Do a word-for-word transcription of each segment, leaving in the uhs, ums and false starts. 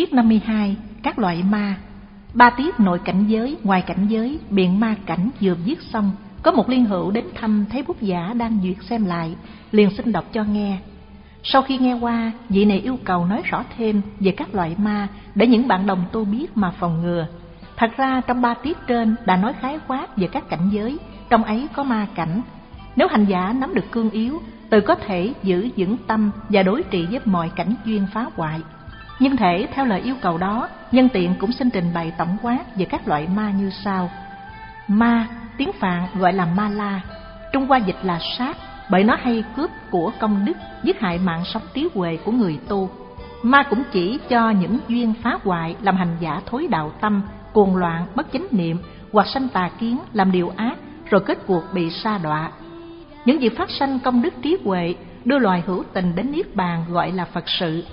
Tiết năm mươi hai. Các loại ma. Ba tiết nội cảnh giới, ngoài cảnh giới, biện ma cảnh vừa viết xong, có một liên hữu đến thăm thấy bút giả đang duyệt xem lại, liền xin đọc cho nghe. Sau khi nghe qua, vị này yêu cầu nói rõ thêm về các loại ma để những bạn đồng tu biết mà phòng ngừa. Thật ra trong ba tiết trên đã nói khái quát về các cảnh giới, trong ấy có ma cảnh. Nếu hành giả nắm được cương yếu, tự có thể giữ vững tâm và đối trị với mọi cảnh duyên phá hoại. Nhưng thể theo lời yêu cầu đó, nhân tiện cũng xin trình bày tổng quát về các loại ma như sau. Ma, tiếng Phạn gọi là ma la, Trung Hoa dịch là sát, bởi nó hay cướp của công đức, giết hại mạng sống trí huệ của người tu. Ma cũng chỉ cho những duyên phá hoại, làm hành giả thối đạo tâm, cuồng loạn, bất chánh niệm, hoặc sanh tà kiến, làm điều ác, rồi kết cuộc bị sa đọa. Những việc phát sanh công đức trí huệ, đưa loài hữu tình đến niết bàn gọi là Phật sự.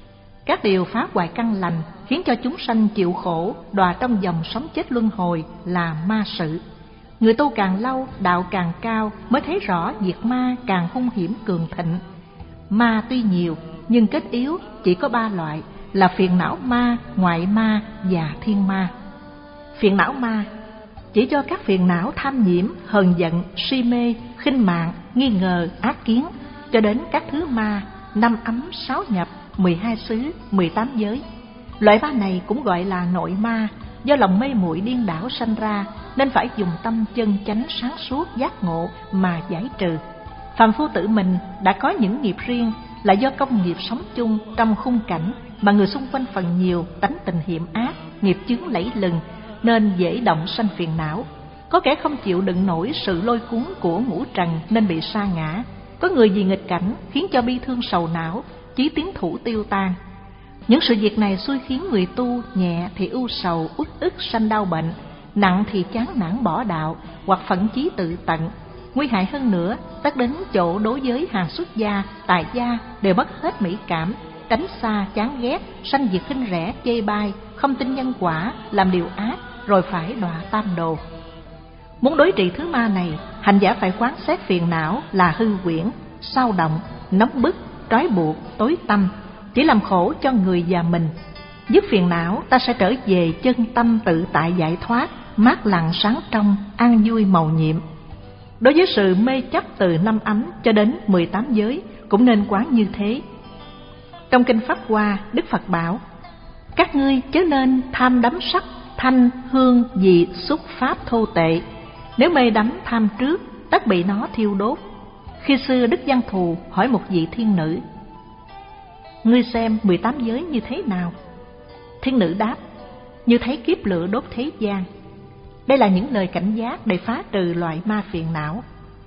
Các điều phá hoại căn lành, khiến cho chúng sanh chịu khổ, đọa trong dòng sống chết luân hồi là ma sự. Người tu càng lâu, đạo càng cao, mới thấy rõ việc ma càng hung hiểm cường thịnh. Ma tuy nhiều, nhưng kết yếu chỉ có ba loại, là phiền não ma, ngoại ma và thiên ma. Phiền não ma chỉ cho các phiền não tham nhiễm, hờn giận, si mê, khinh mạng, nghi ngờ, ác kiến, cho đến các thứ ma, năm ấm, sáu nhập, mười hai xứ, mười tám giới. Loại ma này cũng gọi là nội ma, do lòng mê muội điên đảo sanh ra, nên phải dùng tâm chân chánh sáng suốt giác ngộ mà giải trừ. Phàm phu tự mình đã có những nghiệp riêng, là do công nghiệp sống chung trong khung cảnh mà người xung quanh phần nhiều tánh tình hiểm ác, nghiệp chướng lẫy lừng, nên dễ động sanh phiền não. Có kẻ không chịu đựng nổi sự lôi cuốn của ngũ trần nên bị sa ngã. Có người vì nghịch cảnh khiến cho bi thương sầu não, chí tiến thủ tiêu tan. Những sự việc này xui khiến người tu nhẹ thì ưu sầu, uất ức sanh đau bệnh, nặng thì chán nản bỏ đạo, hoặc phẫn chí tự tận. Nguy hại hơn nữa, tất đến chỗ đối với hàng xuất gia, tài gia đều mất hết mỹ cảm, tránh xa chán ghét, sanh việc khinh rẻ chê bai, không tin nhân quả, làm điều ác, rồi phải đọa tam đồ. Muốn đối trị thứ ma này, hành giả phải quán xét phiền não là hư huyễn, sao động, nóng bức, trói buộc, tối tăm, chỉ làm khổ cho người và mình. Dứt phiền não, ta sẽ trở về chân tâm tự tại giải thoát, mát lặng sáng trong, an vui mầu nhiệm. Đối với sự mê chấp từ năm ấm cho đến mười tám giới cũng nên quán như thế. Trong kinh Pháp Hoa, Đức Phật bảo: các ngươi chớ nên tham đắm sắc, thanh, hương, vị, xúc, pháp thô tệ. Nếu mê đắm tham trước, tất bị nó thiêu đốt. Khi xưa Đức Văn Thù hỏi một vị thiên nữ: ngươi xem mười tám giới như thế nào? Thiên nữ đáp: như thấy kiếp lửa đốt thế gian. Đây là những lời cảnh giác để phá trừ loại ma phiền não.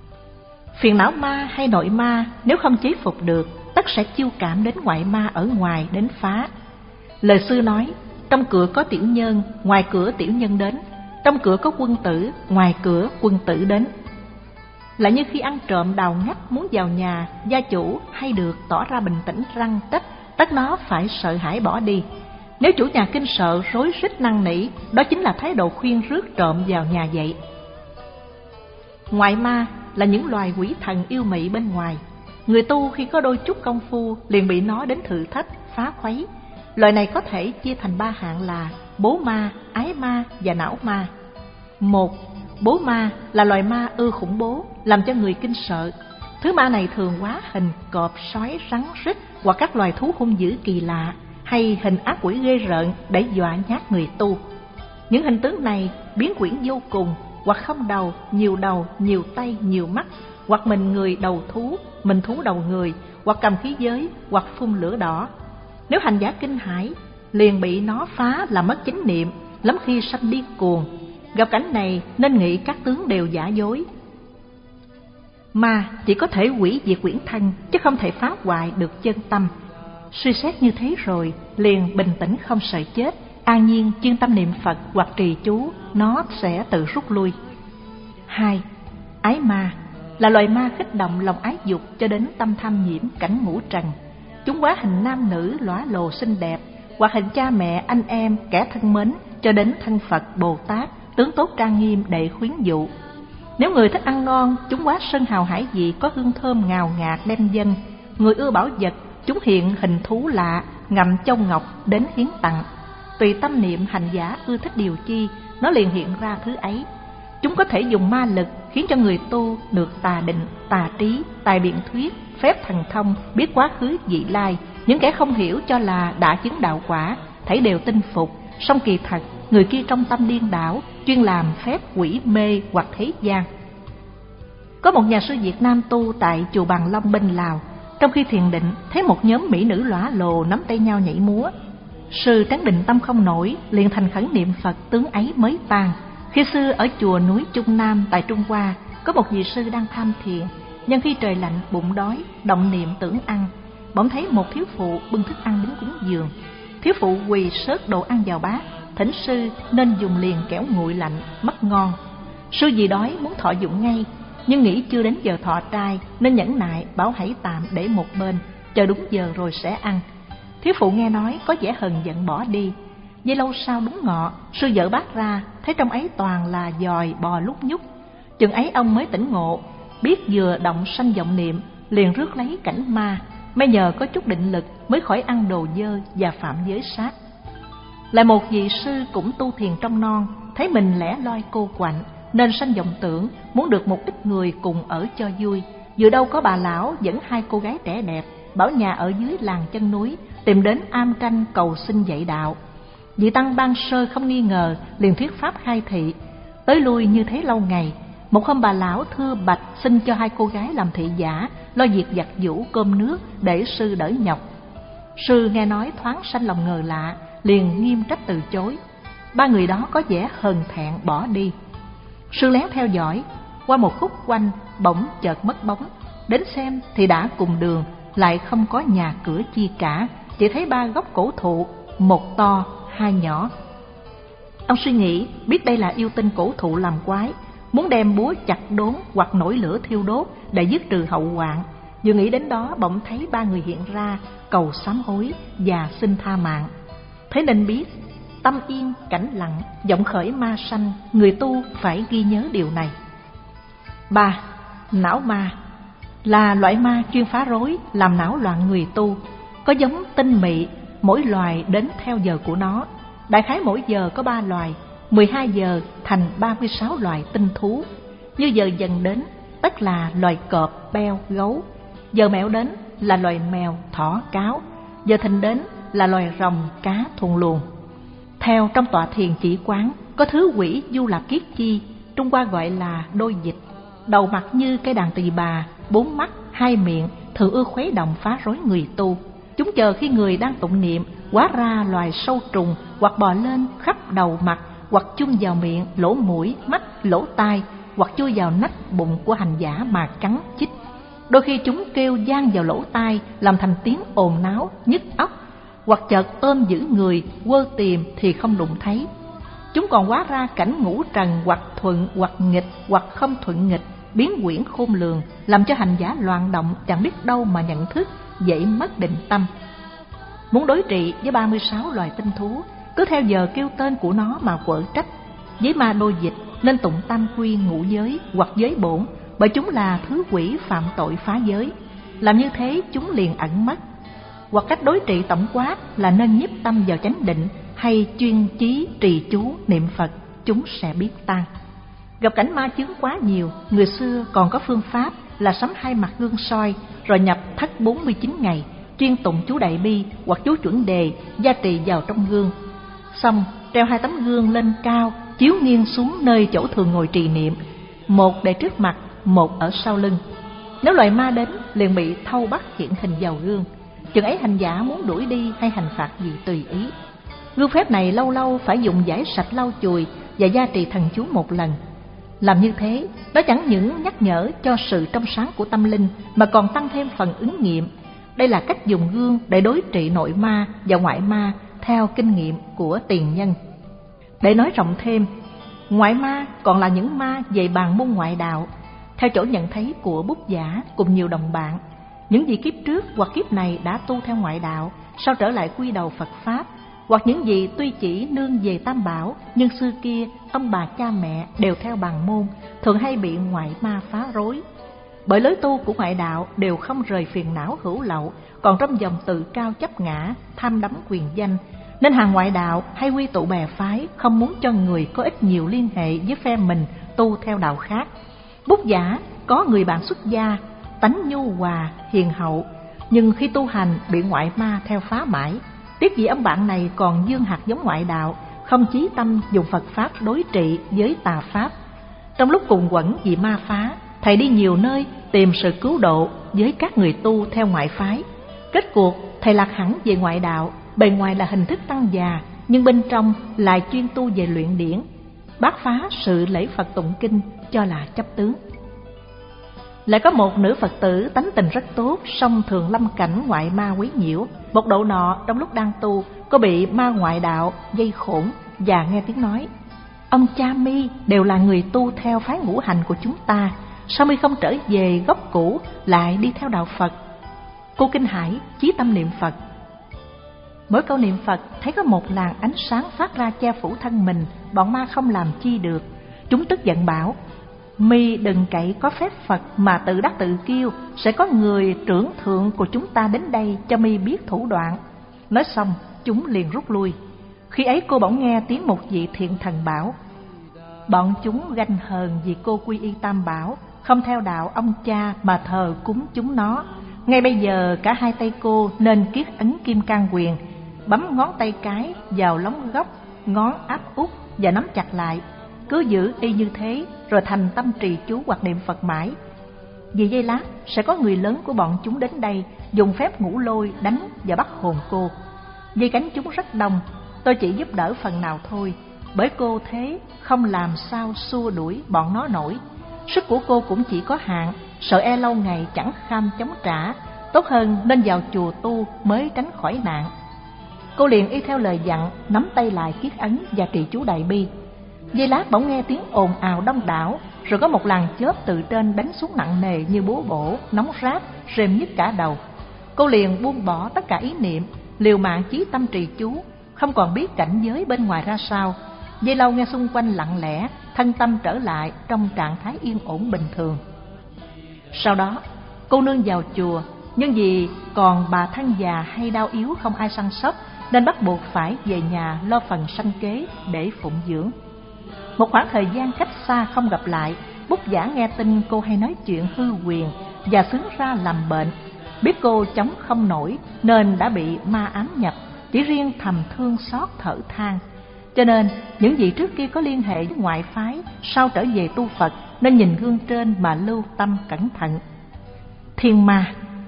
Phiền não ma hay nội ma nếu không chế phục được, tất sẽ chiêu cảm đến ngoại ma ở ngoài đến phá. Lời xưa nói: trong cửa có tiểu nhân, ngoài cửa tiểu nhân đến. Trong cửa có quân tử, ngoài cửa quân tử đến. Là như khi ăn trộm đào ngách muốn vào nhà, gia chủ hay được tỏ ra bình tĩnh răn trách, tất nó phải sợ hãi bỏ đi. Nếu chủ nhà kinh sợ rối rít năn nỉ, đó chính là thái độ khuyên rước trộm vào nhà vậy. Ngoại ma là những loài quỷ thần yêu mị bên ngoài. Người tu khi có đôi chút công phu liền bị nó đến thử thách, phá khuấy. Loài này có thể chia thành ba hạng là bố ma, ái ma và não ma. Một, bố ma là loài ma ưa khủng bố, làm cho người kinh sợ. Thứ ma này thường hóa hình cọp, sói, rắn, rít hoặc các loài thú hung dữ kỳ lạ, hay hình ác quỷ ghê rợn để dọa nhát người tu. Những hình tướng này biến quyển vô cùng, hoặc không đầu, nhiều đầu, nhiều tay, nhiều mắt, hoặc mình người đầu thú, mình thú đầu người, hoặc cầm khí giới, hoặc phun lửa đỏ. Nếu hành giả kinh hãi, liền bị nó phá làm mất chánh niệm, lắm khi sanh điên cuồng. Gặp cảnh này nên nghĩ các tướng đều giả dối. Ma chỉ có thể hủy diệt quyển thân, chứ không thể phá hoại được chân tâm. Suy xét như thế rồi, liền bình tĩnh không sợ chết, an nhiên chuyên tâm niệm Phật hoặc trì chú, nó sẽ tự rút lui. Hai, ái ma là loài ma kích động lòng ái dục cho đến tâm tham nhiễm cảnh ngũ trần. Chúng hóa hình nam nữ lóa lồ xinh đẹp, hoặc hình cha mẹ, anh em, kẻ thân mến cho đến thân Phật, Bồ Tát, tướng tốt trang nghiêm để khuyến dụ. Nếu người thích ăn ngon, chúng hóa sơn hào hải vị có hương thơm ngào ngạt đem dâng. Người ưa bảo vật, chúng hiện hình thú lạ, ngậm châu ngọc đến hiến tặng. Tùy tâm niệm hành giả ưa thích điều chi, nó liền hiện ra thứ ấy. Chúng có thể dùng ma lực khiến cho người tu được tà định, tà trí, tài biện thuyết, phép thần thông, biết quá khứ vị lai. Những kẻ không hiểu cho là đã chứng đạo quả, thảy đều tin phục, song kỳ thật người kia trong tâm điên đảo, chuyên làm phép quỷ mê hoặc thế gian. Có một nhà sư Việt Nam tu tại chùa Bằng Long bên Lào. Trong khi thiền định, thấy một nhóm mỹ nữ lóa lồ nắm tay nhau nhảy múa. Sư trấn định tâm không nổi, liền thành khẩn niệm Phật, tướng ấy mới tan. Khi xưa ở chùa núi Trung Nam tại Trung Hoa, có một vị sư đang tham thiền. Nhân khi trời lạnh bụng đói, động niệm tưởng ăn, bỗng thấy một thiếu phụ bưng thức ăn đứng cúng dường. Thiếu phụ quỳ xớt đồ ăn vào bát, thỉnh sư nên dùng liền kẻo nguội lạnh mất ngon. Sư vì đói muốn thọ dụng ngay, nhưng nghĩ chưa đến giờ thọ trai nên nhẫn nại bảo hãy tạm để một bên, chờ đúng giờ rồi sẽ ăn. Thiếu phụ nghe nói có vẻ hờn giận bỏ đi. Giây lâu sau đúng ngọ, sư dở bát ra, thấy trong ấy toàn là dòi bò lúc nhúc. Chừng ấy ông mới tỉnh ngộ, biết vừa động sanh vọng niệm, liền rước lấy cảnh ma. May nhờ có chút định lực mới khỏi ăn đồ dơ và phạm giới sát. Lại một vị sư cũng tu thiền trong non, thấy mình lẻ loi cô quạnh, nên sanh vọng tưởng muốn được một ít người cùng ở cho vui. Vừa đâu có bà lão dẫn hai cô gái trẻ đẹp, bảo nhà ở dưới làng chân núi, tìm đến am tranh cầu xin dạy đạo. Vị tăng ban sơ không nghi ngờ, liền thuyết pháp khai thị. Tới lui như thế lâu ngày, một hôm bà lão thưa bạch xin cho hai cô gái làm thị giả, lo việc giặt giũ cơm nước để sư đỡ nhọc. Sư nghe nói thoáng sanh lòng ngờ lạ, liền nghiêm trách từ chối. Ba người đó có vẻ hờn thẹn bỏ đi. Sư lén theo dõi, qua một khúc quanh bỗng chợt mất bóng. Đến xem thì đã cùng đường, lại không có nhà cửa chi cả, chỉ thấy ba gốc cổ thụ, một to hai nhỏ. Ông suy nghĩ biết đây là yêu tinh cổ thụ làm quái, muốn đem búa chặt đốn hoặc nổi lửa thiêu đốt để dứt trừ hậu hoạn. Vừa nghĩ đến đó bỗng thấy ba người hiện ra cầu sám hối và xin tha mạng. Thế nên biết tâm yên cảnh lặng, vọng khởi ma sanh, người tu phải ghi nhớ điều này. Ba. Não ma là loại ma chuyên phá rối, làm não loạn người tu. Có giống tinh mị, mỗi loài đến theo giờ của nó. Đại khái mỗi giờ có ba loài, mười hai giờ thành ba mươi sáu loài tinh thú. Như giờ dần đến, tất là loài cọp, beo, gấu. Giờ mẹo đến là loài mèo, thỏ, cáo. Giờ thìn đến là loài rồng, cá, thuần luồng. Theo trong tọa thiền chỉ quán, có thứ quỷ du lạp kiết chi, Trung Hoa gọi là đôi dịch. Đầu mặt như cây đàn tỳ bà, bốn mắt, hai miệng, thường ưa khuấy động phá rối người tu. Chúng chờ khi người đang tụng niệm, hóa ra loài sâu trùng, hoặc bò lên khắp đầu mặt, hoặc chung vào miệng, lỗ mũi, mắt, lỗ tai, hoặc chui vào nách bụng của hành giả mà cắn chích. Đôi khi chúng kêu vang vào lỗ tai, làm thành tiếng ồn náo, nhức óc, hoặc chợt ôm giữ người, quơ tìm thì không đụng thấy. Chúng còn hóa ra cảnh ngũ trần, hoặc thuận, hoặc nghịch, hoặc không thuận nghịch, biến quyển khôn lường, làm cho hành giả loạn động, chẳng biết đâu mà nhận thức, dễ mất định tâm. Muốn đối trị với ba mươi sáu loài tinh thú, cứ theo giờ kêu tên của nó mà quở trách. Với ma đôi dịch nên tụng tam quy ngũ giới hoặc giới bổn, bởi chúng là thứ quỷ phạm tội phá giới. Làm như thế chúng liền ẩn mất. Hoặc cách đối trị tổng quát là nên nhiếp tâm vào chánh định, hay chuyên chí trì chú niệm Phật, chúng sẽ biết tan. Gặp cảnh ma chướng quá nhiều, người xưa còn có phương pháp là sắm hai mặt gương soi, rồi nhập thất bốn mươi chín ngày, chuyên tụng chú đại bi hoặc chú chuẩn đề gia trì vào trong gương. Xong treo hai tấm gương lên cao, chiếu nghiêng xuống nơi chỗ thường ngồi trì niệm, một để trước mặt, một ở sau lưng. Nếu loài ma đến liền bị thâu bắt hiện hình vào gương. Chừng ấy hành giả muốn đuổi đi hay hành phạt gì tùy ý. Gương phép này lâu lâu phải dùng giải sạch lau chùi và gia trì thần chú một lần. Làm như thế, nó chẳng những nhắc nhở cho sự trong sáng của tâm linh, mà còn tăng thêm phần ứng nghiệm. Đây là cách dùng gương để đối trị nội ma và ngoại ma theo kinh nghiệm của tiền nhân. Để nói rộng thêm, ngoại ma còn là những ma về bàn môn ngoại đạo. Theo chỗ nhận thấy của Bút Giả cùng nhiều đồng bạn, những vị kiếp trước hoặc kiếp này đã tu theo ngoại đạo, sau trở lại quy đầu Phật Pháp, hoặc những vị tuy chỉ nương về Tam Bảo, nhưng xưa kia ông bà cha mẹ đều theo bằng môn, thường hay bị ngoại ma phá rối. Bởi lối tu của ngoại đạo đều không rời phiền não hữu lậu, còn trong dòng tự cao chấp ngã, tham đắm quyền danh, nên hàng ngoại đạo hay quy tụ bè phái không muốn cho người có ít nhiều liên hệ với phe mình tu theo đạo khác. Bút giả có người bạn xuất gia, tánh nhu hòa, hiền hậu, nhưng khi tu hành bị ngoại ma theo phá mãi. Tiếc gì ông bạn này còn dương hạt giống ngoại đạo, không chí tâm dùng Phật Pháp đối trị với tà Pháp. Trong lúc cùng quẩn vì ma phá, thầy đi nhiều nơi tìm sự cứu độ với các người tu theo ngoại phái. Kết cuộc thầy lạc hẳn về ngoại đạo, bề ngoài là hình thức tăng già, nhưng bên trong lại chuyên tu về luyện điển, bác phá sự lễ Phật tụng kinh cho là chấp tướng. Lại có một nữ Phật tử tánh tình rất tốt, song thường lâm cảnh ngoại ma quấy nhiễu. Một độ nọ trong lúc đang tu, cô bị ma ngoại đạo dây khổn và nghe tiếng nói: ông cha mi đều là người tu theo phái ngũ hành của chúng ta, sao mi không trở về gốc cũ lại đi theo đạo Phật? Cô kinh hãi chí tâm niệm Phật. Mỗi câu niệm Phật thấy có một làn ánh sáng phát ra che phủ thân mình, bọn ma không làm chi được. Chúng tức giận bảo: mi đừng cậy có phép Phật mà tự đắc tự kiêu, sẽ có người trưởng thượng của chúng ta đến đây cho mi biết thủ đoạn. Nói xong chúng liền rút lui. Khi ấy cô bỗng nghe tiếng một vị thiện thần bảo: bọn chúng ganh hờn vì cô quy y Tam Bảo, không theo đạo ông cha mà thờ cúng chúng nó. Ngay bây giờ cả hai tay cô nên kiết ấn kim cang quyền, bấm ngón tay cái vào lóng gốc, ngón áp út và nắm chặt lại. Cứ giữ y như thế rồi thành tâm trì chú hoặc niệm Phật mãi. Vì giây lát sẽ có người lớn của bọn chúng đến đây, dùng phép ngũ lôi đánh và bắt hồn cô. Dây cánh chúng rất đông, tôi chỉ giúp đỡ phần nào thôi, bởi cô thế không làm sao xua đuổi bọn nó nổi. Sức của cô cũng chỉ có hạn, sợ e lâu ngày chẳng kham chống trả, tốt hơn nên vào chùa tu mới tránh khỏi nạn. Cô liền y theo lời dặn, nắm tay lại kiết ấn và trì chú đại bi. Giây lát bỗng nghe tiếng ồn ào đông đảo, rồi có một làn chớp từ trên đánh xuống nặng nề như búa bổ, nóng rát, rêm nhức cả đầu. Cô liền buông bỏ tất cả ý niệm, liều mạng chí tâm trì chú, không còn biết cảnh giới bên ngoài ra sao. Giây lâu nghe xung quanh lặng lẽ, thân tâm trở lại trong trạng thái yên ổn bình thường. Sau đó cô nương vào chùa, nhưng vì còn bà thân già hay đau yếu không ai săn sóc, nên bắt buộc phải về nhà lo phần sanh kế để phụng dưỡng. Một khoảng thời gian cách xa không gặp lại, Bút giả nghe tin cô hay nói chuyện hư quyền và xướng ra làm bệnh. Biết cô chống không nổi nên đã bị ma ám nhập, chỉ riêng thầm thương xót thở than. Cho nên những vị trước kia có liên hệ với ngoại phái, sau trở về tu Phật nên nhìn gương trên mà lưu tâm cẩn thận. Thiên ma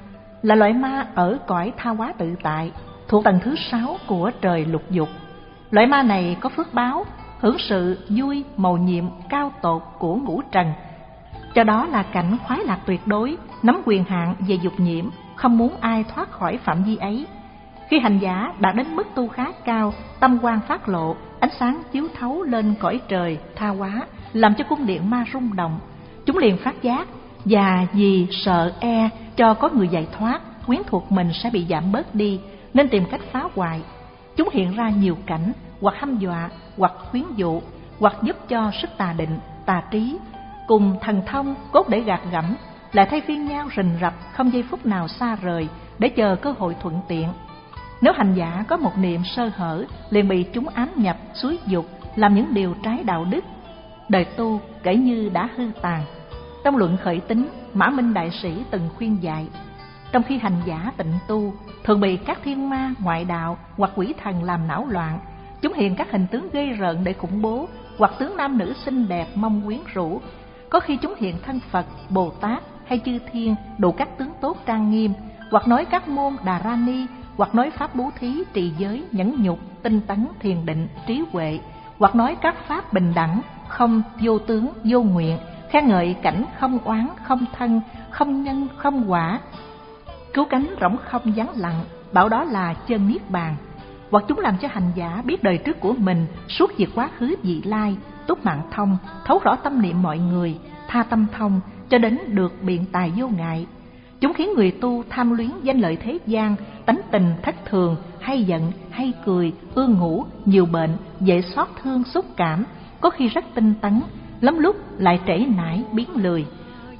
là loại ma ở cõi tha hóa tự tại, thuộc tầng thứ sáu của trời lục dục. Loại ma này có phước báo, hưởng sự vui mầu nhiệm cao tột của ngũ trần, cho đó là cảnh khoái lạc tuyệt đối, nắm quyền hạn về dục nhiễm, không muốn ai thoát khỏi phạm vi ấy. Khi hành giả đạt đến mức tu khá cao, tâm quang phát lộ, ánh sáng chiếu thấu lên cõi trời tha hóa, làm cho cung điện ma rung động. Chúng liền phát giác, và vì sợ e cho có người giải thoát, quyến thuộc mình sẽ bị giảm bớt đi, nên tìm cách phá hoại. Chúng hiện ra nhiều cảnh, hoặc hăm dọa, hoặc khuyến dụ, hoặc giúp cho sức tà định, tà trí, cùng thần thông cốt để gạt gẫm, lại thay phiên nhau rình rập, không giây phút nào xa rời, để chờ cơ hội thuận tiện. Nếu hành giả có một niệm sơ hở, liền bị chúng ám nhập, xúi dục, làm những điều trái đạo đức, đời tu kể như đã hư tàn. Trong luận khởi tính, Mã Minh Đại Sĩ từng khuyên dạy, trong khi hành giả tịnh tu, thường bị các thiên ma, ngoại đạo hoặc quỷ thần làm não loạn. Chúng hiện các hình tướng gây rợn để khủng bố, hoặc tướng nam nữ xinh đẹp mong quyến rũ. Có khi chúng hiện thân Phật, Bồ Tát hay chư thiên, đủ các tướng tốt trang nghiêm, hoặc nói các môn Đà Ra Ni, hoặc nói pháp bố thí, trì giới, nhẫn nhục, tinh tấn, thiền định, trí huệ, hoặc nói các pháp bình đẳng, không vô tướng, vô nguyện, khen ngợi cảnh không oán, không thân, không nhân, không quả, cứu cánh rỗng không vắng lặng, bảo đó là chân niết bàn. Hoặc chúng làm cho hành giả biết đời trước của mình, suốt việc quá khứ vị lai, túc mạng thông, thấu rõ tâm niệm mọi người, tha tâm thông, cho đến được biện tài vô ngại. Chúng khiến người tu tham luyến danh lợi thế gian, tánh tình thất thường, hay giận, hay cười, ưa ngủ, nhiều bệnh, dễ xót thương xúc cảm, có khi rất tinh tấn, lắm lúc lại trễ nải biến lười.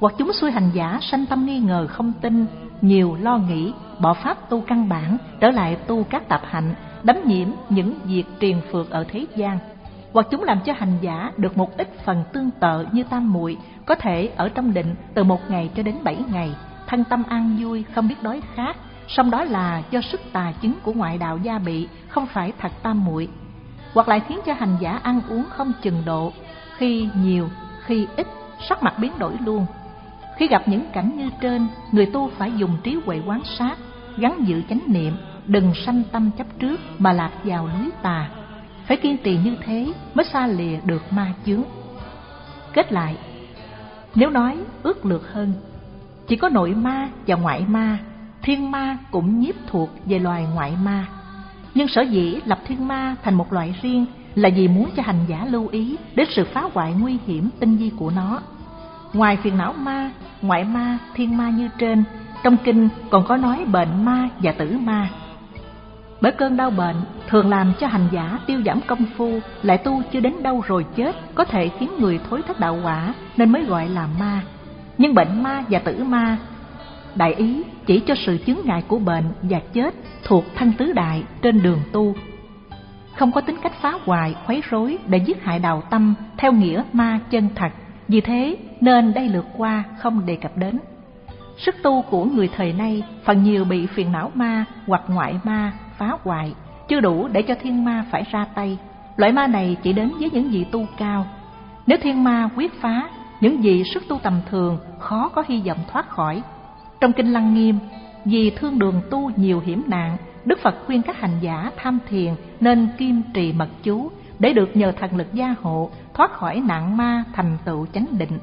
Hoặc chúng xui hành giả sanh tâm nghi ngờ không tin, nhiều lo nghĩ, bỏ pháp tu căn bản, trở lại tu các tạp hạnh, đắm nhiễm những việc triền phược ở thế gian. Hoặc chúng làm cho hành giả được một ít phần tương tự như tam muội, có thể ở trong định từ một ngày cho đến bảy ngày, thân tâm an vui, không biết đói khát, song đó là do sức tà chứng của ngoại đạo gia bị, không phải thật tam muội. Hoặc lại khiến cho hành giả ăn uống không chừng độ, khi nhiều, khi ít, sắc mặt biến đổi luôn. Khi gặp những cảnh như trên, người tu phải dùng trí huệ quan sát, gắn giữ chánh niệm, đừng sanh tâm chấp trước mà lạc vào lưới tà. Phải kiên trì như thế mới xa lìa được ma chướng. Kết lại, nếu nói ước lược hơn, chỉ có nội ma và ngoại ma, thiên ma cũng nhiếp thuộc về loài ngoại ma. Nhưng sở dĩ lập thiên ma thành một loại riêng là vì muốn cho hành giả lưu ý đến sự phá hoại nguy hiểm tinh vi của nó. Ngoài phiền não ma, ngoại ma, thiên ma như trên, trong kinh còn có nói bệnh ma và tử ma. Bởi cơn đau bệnh thường làm cho hành giả tiêu giảm công phu, lại tu chưa đến đâu rồi chết, có thể khiến người thối thất đạo quả, nên mới gọi là ma. Nhưng bệnh ma và tử ma, đại ý chỉ cho sự chướng ngại của bệnh và chết thuộc thân tứ đại trên đường tu, không có tính cách phá hoại, khuấy rối để giết hại đạo tâm theo nghĩa ma chân thật. Vì thế nên đây lượt qua không đề cập đến. Sức tu của người thời nay phần nhiều bị phiền não ma hoặc ngoại ma phá hoại, chưa đủ để cho thiên ma phải ra tay. Loại ma này chỉ đến với những vị tu cao. Nếu thiên ma quyết phá, những vị sức tu tầm thường khó có hy vọng thoát khỏi. Trong kinh Lăng Nghiêm, vì thương đường tu nhiều hiểm nạn, Đức Phật khuyên các hành giả tham thiền nên kiêm trì mật chú, để được nhờ thần lực gia hộ thoát khỏi nạn ma, thành tựu chánh định.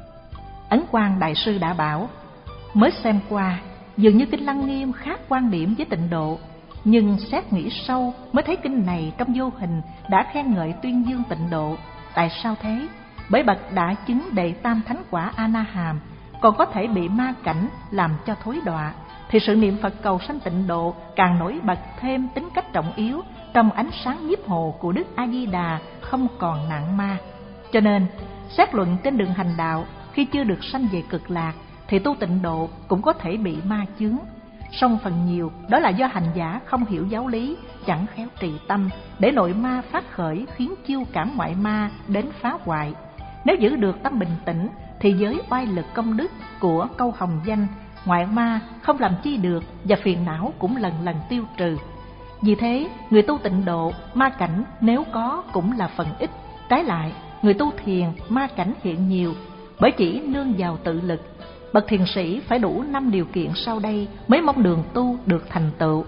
Ấn Quang Đại Sư đã bảo, mới xem qua dường như kinh Lăng Nghiêm khác quan điểm với Tịnh Độ, nhưng xét nghĩ sâu mới thấy kinh này trong vô hình đã khen ngợi tuyên dương Tịnh Độ. Tại sao thế? Bởi bậc đã chứng đệ tam thánh quả A Na Hàm còn có thể bị ma cảnh làm cho thối đọa, thì sự niệm Phật cầu sanh Tịnh Độ càng nổi bật thêm tính cách trọng yếu trong ánh sáng nhiếp hộ của Đức A Di Đà, không còn nạn ma. Cho nên xét luận trên đường hành đạo, khi chưa được sanh về cực lạc thì tu Tịnh Độ cũng có thể bị ma chướng. Song phần nhiều đó là do hành giả không hiểu giáo lý, chẳng khéo trì tâm, để nội ma phát khởi khiến chiêu cảm ngoại ma đến phá hoại. Nếu giữ được tâm bình tĩnh thì với oai lực công đức của câu hồng danh, ngoại ma không làm chi được và phiền não cũng lần lần tiêu trừ. Vì thế, người tu Tịnh Độ, ma cảnh nếu có cũng là phần ít. Trái lại, người tu thiền, ma cảnh hiện nhiều, bởi chỉ nương vào tự lực. Bậc thiền sĩ phải đủ năm điều kiện sau đây mới mong đường tu được thành tựu.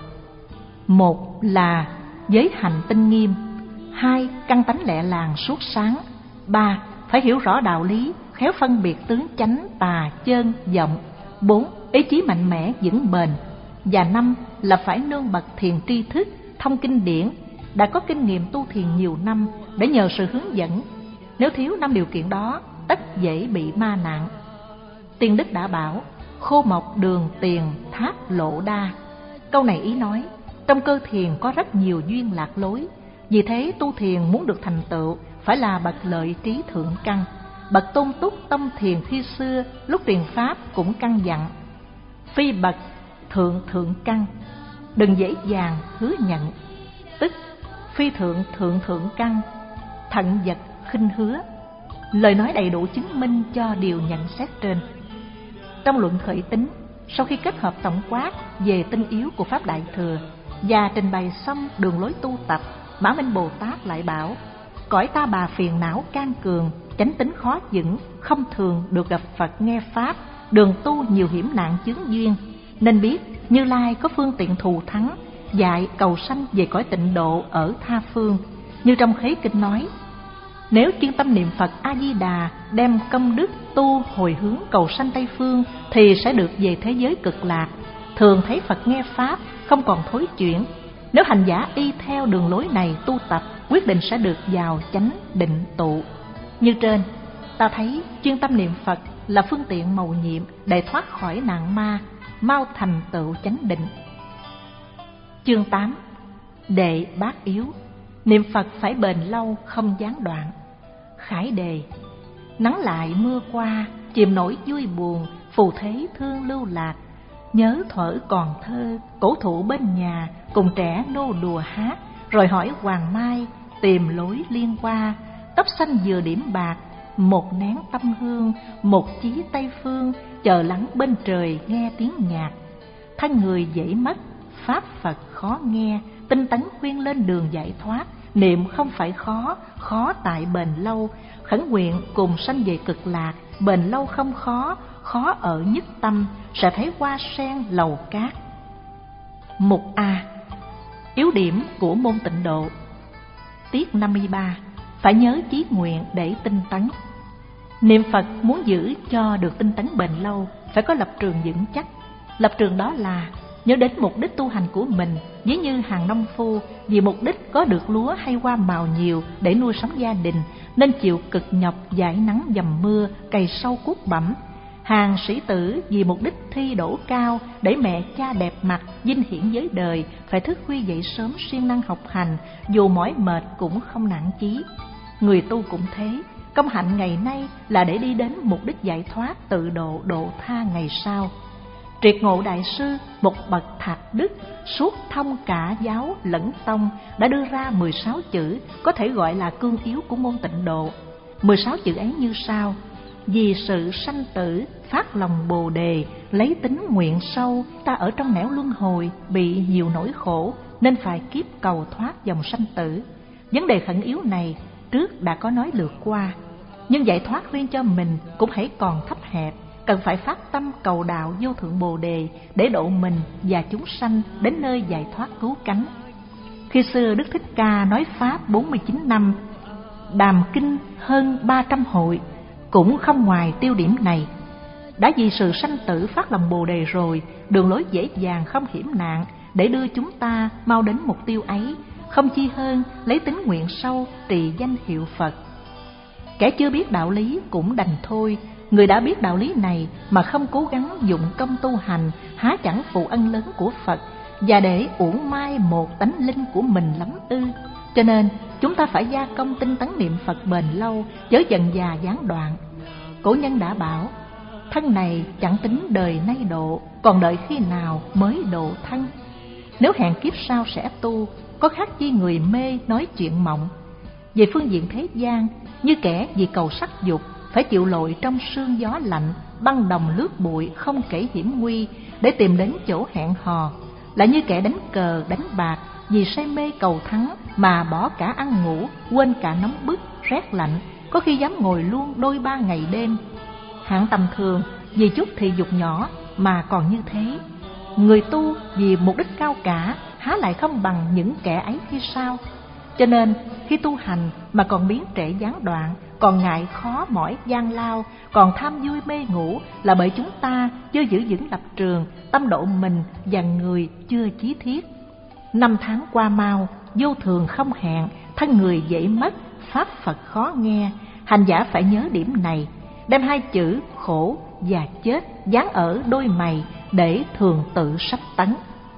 Một là giới hạnh tinh nghiêm. Hai, căn tánh lẹ làng suốt sáng. Ba, phải hiểu rõ đạo lý, khéo phân biệt tướng chánh, tà, chơn, vọng. Bốn, ý chí mạnh mẽ, vững bền. Và năm là phải nương bậc thiền tri thức, thông kinh điển, đã có kinh nghiệm tu thiền nhiều năm để nhờ sự hướng dẫn. Nếu thiếu năm điều kiện đó, tất dễ bị ma nạn. Tiên Đức đã bảo, khô mộc đường tiền tháp lộ đa. Câu này ý nói, trong cơ thiền có rất nhiều duyên lạc lối. Vì thế tu thiền muốn được thành tựu phải là bậc lợi trí thượng căn. Bậc tôn túc tâm thiền khi xưa lúc truyền pháp cũng căn dặn, phi bậc thượng thượng căn, đừng dễ dàng hứa nhận. Tức phi thượng thượng thượng căn, thận vật khinh hứa. Lời nói đầy đủ chứng minh cho điều nhận xét trên. Trong luận khởi tính, sau khi kết hợp tổng quát về tinh yếu của Pháp Đại Thừa và trình bày xong đường lối tu tập, Mã Minh Bồ Tát lại bảo, cõi ta bà phiền não can cường, chánh tính khó vững, không thường được gặp Phật nghe Pháp, đường tu nhiều hiểm nạn chướng duyên. Nên biết Như Lai có phương tiện thù thắng, dạy cầu sanh về cõi Tịnh Độ ở tha phương. Như trong Khế Kinh nói, nếu chuyên tâm niệm Phật A-di-đà, đem công đức tu hồi hướng cầu sanh Tây Phương, thì sẽ được về thế giới cực lạc. Thường thấy Phật nghe Pháp, không còn thối chuyển. Nếu hành giả y theo đường lối này tu tập, quyết định sẽ được vào chánh định tụ. Như trên, ta thấy chuyên tâm niệm Phật là phương tiện mầu nhiệm để thoát khỏi nạn ma, mau thành tựu chánh định. Chương tám. Đệ bát yếu. Niệm Phật phải bền lâu, không gián đoạn. Khải đề. Nắng lại mưa qua, chìm nổi vui buồn, phù thế thương lưu lạc. Nhớ thuở còn thơ, cổ thụ bên nhà, cùng trẻ nô đùa hát, rồi hỏi hoàng mai, tìm lối liên qua. Tóc xanh vừa điểm bạc, một nén tâm hương, một chí Tây phương, chờ lắng bên trời nghe tiếng nhạc. Thân người dễ mất, pháp Phật khó nghe, tinh tấn khuyên lên đường giải thoát. Niệm không phải khó, khó tại bền lâu, khẩn nguyện cùng sanh về cực lạc. Bền lâu không khó, khó ở nhất tâm, sẽ thấy hoa sen lầu cát. Mục A. Yếu điểm của môn Tịnh Độ. Tiết năm mươi ba. Phải nhớ chí nguyện để tinh tấn. Niệm Phật muốn giữ cho được tinh tấn bền lâu, phải có lập trường vững chắc. Lập trường đó là nhớ đến mục đích tu hành của mình. Ví như hàng nông phu, vì mục đích có được lúa hay hoa màu nhiều để nuôi sống gia đình, nên chịu cực nhọc dãi nắng dầm mưa, cày sâu cuốc bẩm. Hàng sĩ tử vì mục đích thi đỗ cao để mẹ cha đẹp mặt, vinh hiển với đời, phải thức khuya dậy sớm siêng năng học hành, dù mỏi mệt cũng không nản chí. Người tu cũng thế, công hạnh ngày nay là để đi đến mục đích giải thoát, tự độ độ tha ngày sau. Triệt Ngộ Đại Sư, một bậc thạc đức, suốt thông cả giáo lẫn tông, đã đưa ra mười sáu chữ có thể gọi là cương yếu của môn Tịnh Độ. mười sáu chữ ấy như sau: vì sự sanh tử, phát lòng Bồ Đề, lấy tính nguyện sâu. Ta ở trong nẻo luân hồi, bị nhiều nỗi khổ, nên phải kiếp cầu thoát dòng sanh tử. Vấn đề khẩn yếu này trước đã có nói lượt qua, nhưng giải thoát riêng cho mình cũng hãy còn thấp hẹp. Cần phải phát tâm cầu đạo vô thượng Bồ Đề để độ mình và chúng sanh đến nơi giải thoát cứu cánh. Khi xưa Đức Thích Ca nói Pháp bốn mươi chín năm, đàm kinh hơn ba trăm hội, cũng không ngoài tiêu điểm này. Đã vì sự sanh tử phát lòng Bồ Đề rồi, đường lối dễ dàng không hiểm nạn để đưa chúng ta mau đến mục tiêu ấy, không chi hơn lấy tính nguyện sâu trì danh hiệu Phật. Kẻ chưa biết đạo lý cũng đành thôi, người đã biết đạo lý này mà không cố gắng dụng công tu hành, há chẳng phụ ân lớn của Phật, và để uổng mai một tánh linh của mình lắm ư. Cho nên chúng ta phải gia công tinh tấn niệm Phật bền lâu, chớ dần già gián đoạn. Cổ nhân đã bảo, thân này chẳng tính đời nay độ, còn đợi khi nào mới độ thân. Nếu hẹn kiếp sau sẽ tu, có khác chi người mê nói chuyện mộng. Về phương diện thế gian, như kẻ vì cầu sắc dục phải chịu lội trong sương gió lạnh, băng đồng lướt bụi không kể hiểm nguy để tìm đến chỗ hẹn hò, lại như kẻ đánh cờ đánh bạc vì say mê cầu thắng mà bỏ cả ăn ngủ, quên cả nóng bức rét lạnh, có khi dám ngồi luôn đôi ba ngày đêm. Hạng tầm thường vì chút thị dục nhỏ mà còn như thế, người tu vì mục đích cao cả há lại không bằng những kẻ ấy khi sao? Cho nên khi tu hành mà còn biến trễ gián đoạn, còn ngại khó mỏi gian lao, còn tham vui mê ngủ, là bởi chúng ta chưa giữ vững lập trường, tâm độ mình và người chưa chí thiết. Năm tháng qua mau, vô thường không hẹn, thân người dễ mất, pháp Phật khó nghe. Hành giả phải nhớ điểm này, đem hai chữ khổ và chết dán ở đôi mày để thường tự sắp tấn.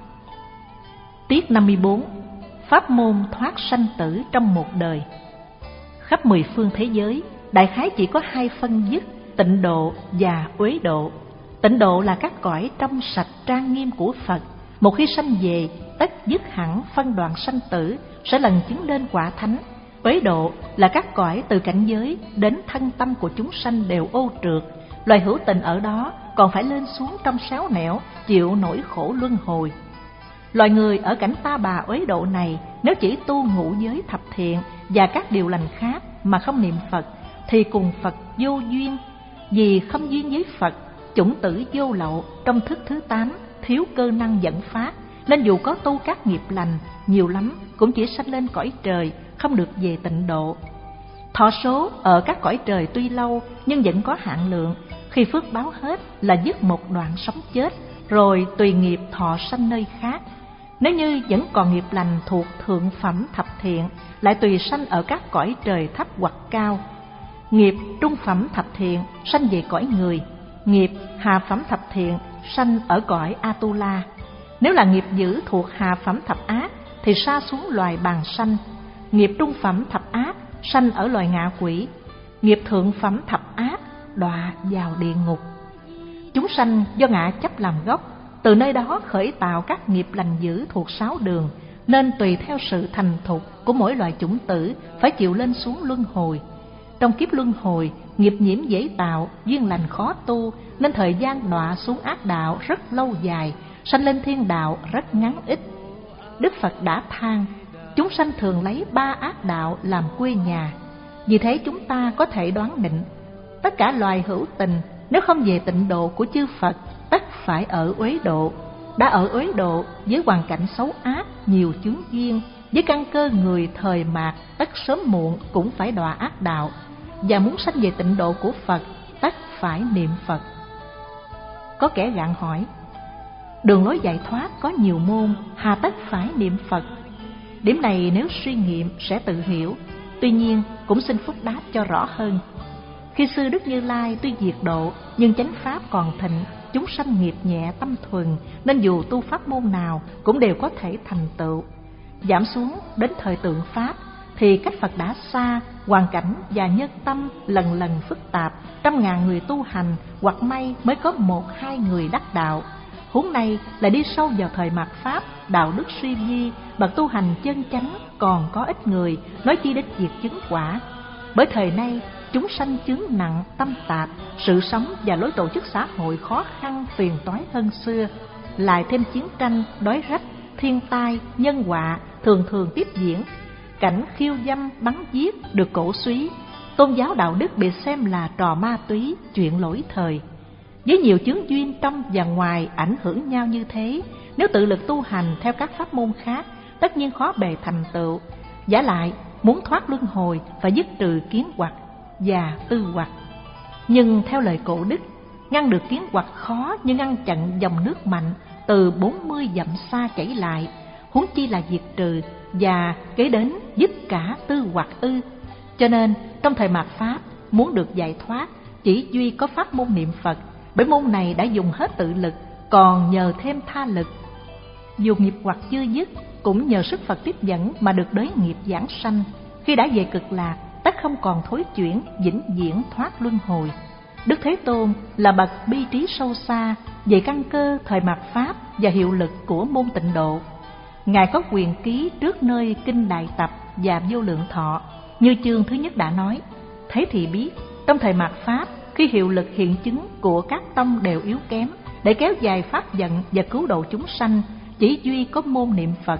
Tiết năm mươi bốn. Pháp môn thoát sanh tử trong một đời. Khắp mười phương thế giới, đại khái chỉ có hai phân dứt, tịnh độ và uế độ. Tịnh độ là các cõi trong sạch trang nghiêm của Phật. Một khi sanh về, tất dứt hẳn phân đoạn sanh tử, sẽ lần chứng lên quả thánh. Uế độ là các cõi từ cảnh giới đến thân tâm của chúng sanh đều ô trượt. Loài hữu tình ở đó còn phải lên xuống trong sáu nẻo, chịu nỗi khổ luân hồi. Loài người ở cảnh ta bà uế độ này, nếu chỉ tu ngũ giới thập thiện và các điều lành khác mà không niệm Phật, thì cùng Phật vô duyên. Vì không duyên với Phật, chủng tử vô lậu trong thức thứ tám, thiếu cơ năng dẫn phát, nên dù có tu các nghiệp lành, nhiều lắm cũng chỉ sanh lên cõi trời, không được về tịnh độ. Thọ số ở các cõi trời tuy lâu nhưng vẫn có hạn lượng, khi phước báo hết là dứt một đoạn sống chết, rồi tùy nghiệp thọ sanh nơi khác. Nếu như vẫn còn nghiệp lành thuộc thượng phẩm thập thiện, lại tùy sanh ở các cõi trời thấp hoặc cao. Nghiệp trung phẩm thập thiện sanh về cõi người, nghiệp hạ phẩm thập thiện sanh ở cõi Atula. Nếu là nghiệp dữ thuộc hạ phẩm thập ác thì sa xuống loài bàng sanh. Nghiệp trung phẩm thập ác sanh ở loài ngạ quỷ. Nghiệp thượng phẩm thập ác đọa vào địa ngục. Chúng sanh do ngã chấp làm gốc, từ nơi đó khởi tạo các nghiệp lành dữ thuộc sáu đường, nên tùy theo sự thành thục của mỗi loài chủng tử phải chịu lên xuống luân hồi. Trong kiếp luân hồi, nghiệp nhiễm dễ tạo, duyên lành khó tu, nên thời gian đọa xuống ác đạo rất lâu dài, sanh lên thiên đạo rất ngắn ít. Đức Phật đã than, chúng sanh thường lấy ba ác đạo làm quê nhà. Vì thế chúng ta có thể đoán định, tất cả loài hữu tình nếu không về tịnh độ của chư Phật, tất phải ở uế độ. Đã ở uế độ với hoàn cảnh xấu ác, nhiều chướng duyên, với căn cơ người thời mạt, tất sớm muộn cũng phải đọa ác đạo. Và muốn sanh về tịnh độ của Phật, tất phải niệm Phật. Có kẻ gạn hỏi, đường lối giải thoát có nhiều môn, hà tất phải niệm Phật? Điểm này nếu suy nghiệm sẽ tự hiểu. Tuy nhiên cũng xin phúc đáp cho rõ hơn. Khi xưa Đức Như Lai tuy diệt độ, nhưng chánh pháp còn thịnh, chúng sanh nghiệp nhẹ tâm thuần, nên dù tu pháp môn nào cũng đều có thể thành tựu. Giảm xuống đến thời tượng pháp thì cách Phật đã xa, hoàn cảnh và nhân tâm lần lần phức tạp, trăm ngàn người tu hành hoặc may mới có một hai người đắc đạo. Huống này là đi sâu vào thời mạt pháp, đạo đức suy vi, bậc tu hành chân chánh còn có ít người, nói chi đến việc chứng quả. Bởi thời nay chúng sanh chướng nặng tâm tạp, sự sống và lối tổ chức xã hội khó khăn phiền toái hơn xưa, lại thêm chiến tranh, đói rách, thiên tai, nhân họa thường thường tiếp diễn, cảnh khiêu dâm bắn giết được cổ suý, tôn giáo đạo đức bị xem là trò ma túy, chuyện lỗi thời. Với nhiều chướng duyên trong và ngoài ảnh hưởng nhau như thế, nếu tự lực tu hành theo các pháp môn khác, tất nhiên khó bề thành tựu. Vả lại, muốn thoát luân hồi phải dứt trừ kiến hoặc và tư hoặc. Nhưng theo lời cổ đức, ngăn được kiến hoặc khó như ngăn chặn dòng nước mạnh từ bốn mươi dặm xa chảy lại, huống chi là diệt trừ và kế đến dứt cả tư hoặc ư. Cho nên trong thời mạt pháp, muốn được giải thoát chỉ duy có pháp môn niệm Phật, bởi môn này đã dùng hết tự lực, còn nhờ thêm tha lực. Dù nghiệp hoặc chưa dứt, cũng nhờ sức Phật tiếp dẫn mà được đới nghiệp giảng sanh. Khi đã về cực lạc, tất không còn thối chuyển, vĩnh viễn thoát luân hồi. Đức Thế Tôn là bậc bi trí sâu xa về căn cơ thời mạt pháp và hiệu lực của môn tịnh độ. Ngài có quyền ký trước nơi Kinh Đại Tập và Vô Lượng Thọ, như chương thứ nhất đã nói. Thế thì biết, trong thời mạt pháp, khi hiệu lực hiện chứng của các tông đều yếu kém, để kéo dài pháp vận và cứu độ chúng sanh, chỉ duy có môn niệm Phật.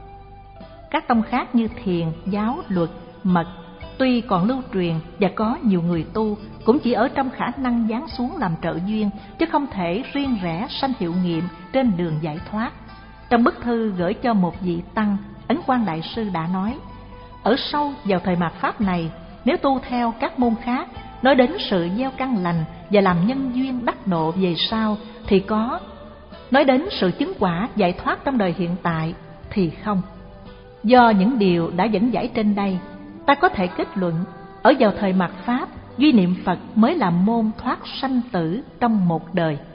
Các tông khác như thiền, giáo, luật, mật, tuy còn lưu truyền và có nhiều người tu, cũng chỉ ở trong khả năng giáng xuống làm trợ duyên, chứ không thể riêng rẽ sanh hiệu nghiệm trên đường giải thoát. Trong bức thư gửi cho một vị tăng, Ấn Quang Đại Sư đã nói, ở sâu vào thời mạt pháp này, nếu tu theo các môn khác, nói đến sự gieo căn lành và làm nhân duyên đắc độ về sau thì có, nói đến sự chứng quả giải thoát trong đời hiện tại thì không. Do những điều đã dẫn giải trên đây, ta có thể kết luận, ở vào thời mạt pháp, duy niệm Phật mới là môn thoát sanh tử trong một đời.